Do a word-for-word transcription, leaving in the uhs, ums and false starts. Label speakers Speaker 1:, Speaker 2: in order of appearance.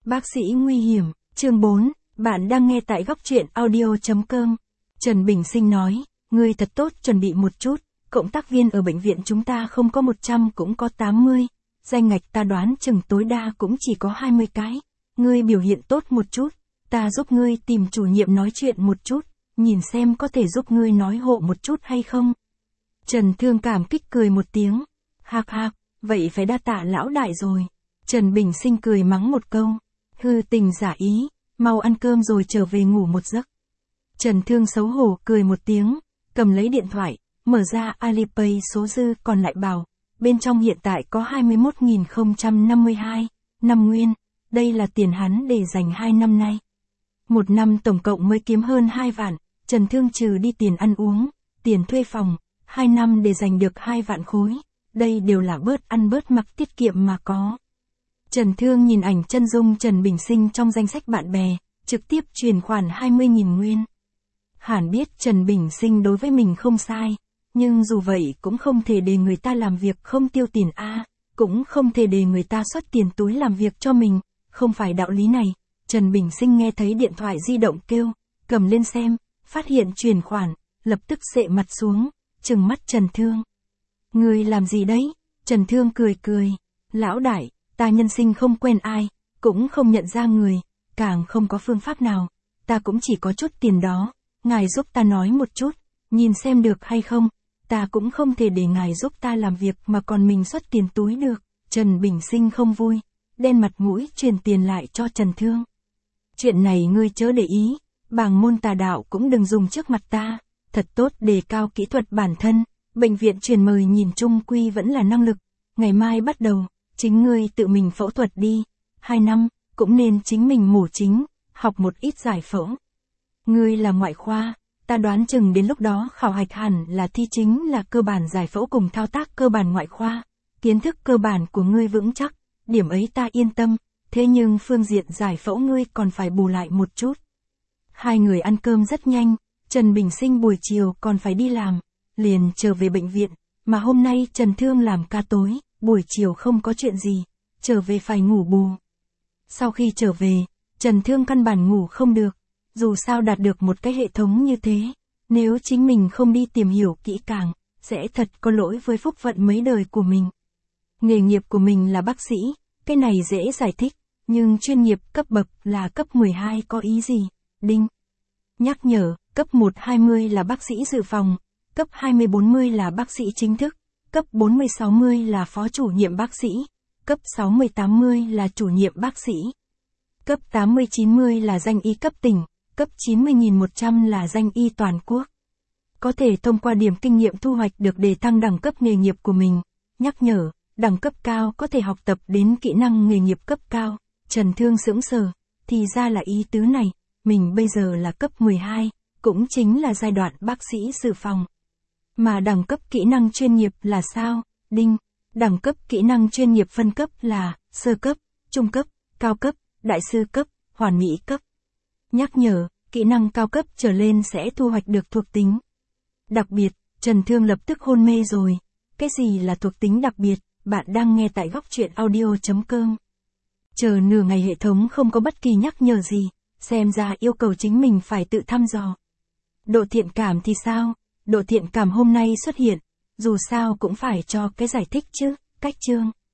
Speaker 1: Bác sĩ nguy hiểm, chương bốn, bạn đang nghe tại góc truyện audio.com. Trần Bình Sinh nói, ngươi thật tốt chuẩn bị một chút, cộng tác viên ở bệnh viện chúng ta không có một trăm cũng có tám mươi, danh ngạch ta đoán chừng tối đa cũng chỉ có hai mươi cái. Ngươi biểu hiện tốt một chút, ta giúp ngươi tìm chủ nhiệm nói chuyện một chút, nhìn xem có thể giúp ngươi nói hộ một chút hay không. Trần Thương cảm kích cười một tiếng, hạc hạc, vậy phải đa tạ lão đại rồi. Trần Bình Sinh cười mắng một câu, hư tình giả ý, mau ăn cơm rồi trở về ngủ một giấc. Trần Thương xấu hổ cười một tiếng, cầm lấy điện thoại, mở ra Alipay số dư còn lại bảo, bên trong hiện tại có hai mươi mốt nghìn không trăm năm mươi hai, năm nguyên, đây là tiền hắn để dành hai năm nay. Một năm tổng cộng mới kiếm hơn hai vạn, Trần Thương trừ đi tiền ăn uống, tiền thuê phòng, hai năm để dành được hai vạn khối, đây đều là bớt ăn bớt mặc tiết kiệm mà có. Trần Thương nhìn ảnh chân dung Trần Bình Sinh trong danh sách bạn bè, trực tiếp chuyển khoản hai mươi nghìn nguyên. Hẳn biết Trần Bình Sinh đối với mình không sai, nhưng dù vậy cũng không thể để người ta làm việc không tiêu tiền a, cũng không thể để người ta xuất tiền túi làm việc cho mình, không phải đạo lý này. Trần Bình Sinh nghe thấy điện thoại di động kêu, cầm lên xem, phát hiện chuyển khoản, lập tức xệ mặt xuống, trừng mắt Trần Thương. Ngươi làm gì đấy? Trần Thương cười cười, lão đại, ta nhân sinh không quen ai, cũng không nhận ra người, càng không có phương pháp nào, ta cũng chỉ có chút tiền đó, ngài giúp ta nói một chút, nhìn xem được hay không, ta cũng không thể để ngài giúp ta làm việc mà còn mình xuất tiền túi được. Trần Bình Sinh không vui, đen mặt mũi truyền tiền lại cho Trần Thương. Chuyện này ngươi chớ để ý, bảng môn tà đạo cũng đừng dùng trước mặt ta, thật tốt đề cao kỹ thuật bản thân, bệnh viện truyền mời nhìn chung quy vẫn là năng lực, ngày mai bắt đầu, chính ngươi tự mình phẫu thuật đi, hai năm, cũng nên chính mình mổ chính, học một ít giải phẫu. Ngươi là ngoại khoa, ta đoán chừng đến lúc đó khảo hạch hẳn là thi chính là cơ bản giải phẫu cùng thao tác cơ bản ngoại khoa, kiến thức cơ bản của ngươi vững chắc, điểm ấy ta yên tâm, thế nhưng phương diện giải phẫu ngươi còn phải bù lại một chút. Hai người ăn cơm rất nhanh, Trần Bình Sinh buổi chiều còn phải đi làm, liền trở về bệnh viện, mà hôm nay Trần Thương làm ca tối, buổi chiều không có chuyện gì, trở về phải ngủ bù. Sau khi trở về, Trần Thương căn bản ngủ không được, dù sao đạt được một cái hệ thống như thế, nếu chính mình không đi tìm hiểu kỹ càng, sẽ thật có lỗi với phúc vận mấy đời của mình. Nghề nghiệp của mình là bác sĩ, cái này dễ giải thích, nhưng chuyên nghiệp cấp bậc là cấp mười hai có ý gì? Đinh. Nhắc nhở, cấp một hai mươi là bác sĩ dự phòng, cấp hai mươi bốn mươi là bác sĩ chính thức, cấp bốn mươi sáu mươi là phó chủ nhiệm bác sĩ, cấp sáu mươi tám mươi là chủ nhiệm bác sĩ, cấp tám mươi chín mươi là danh y cấp tỉnh, cấp chín mươi nghìn một trăm là danh y toàn quốc. Có thể thông qua điểm kinh nghiệm thu hoạch được để tăng đẳng cấp nghề nghiệp của mình. Nhắc nhở, đẳng cấp cao có thể học tập đến kỹ năng nghề nghiệp cấp cao. Trần Thương sững sờ, thì ra là ý tứ này, mình bây giờ là cấp mười hai, cũng chính là giai đoạn bác sĩ dự phòng. Mà đẳng cấp kỹ năng chuyên nghiệp là sao? Đinh, đẳng cấp kỹ năng chuyên nghiệp phân cấp là sơ cấp, trung cấp, cao cấp, đại sư cấp, hoàn mỹ cấp. Nhắc nhở, kỹ năng cao cấp trở lên sẽ thu hoạch được thuộc tính đặc biệt. Trần Thương lập tức hôn mê rồi. Cái gì là thuộc tính đặc biệt? Bạn đang nghe tại góc truyện audio.com. Chờ nửa ngày hệ thống không có bất kỳ nhắc nhở gì, xem ra yêu cầu chính mình phải tự thăm dò. Độ thiện cảm thì sao? Độ thiện cảm hôm nay xuất hiện, dù sao cũng phải cho cái giải thích chứ. Cách chương.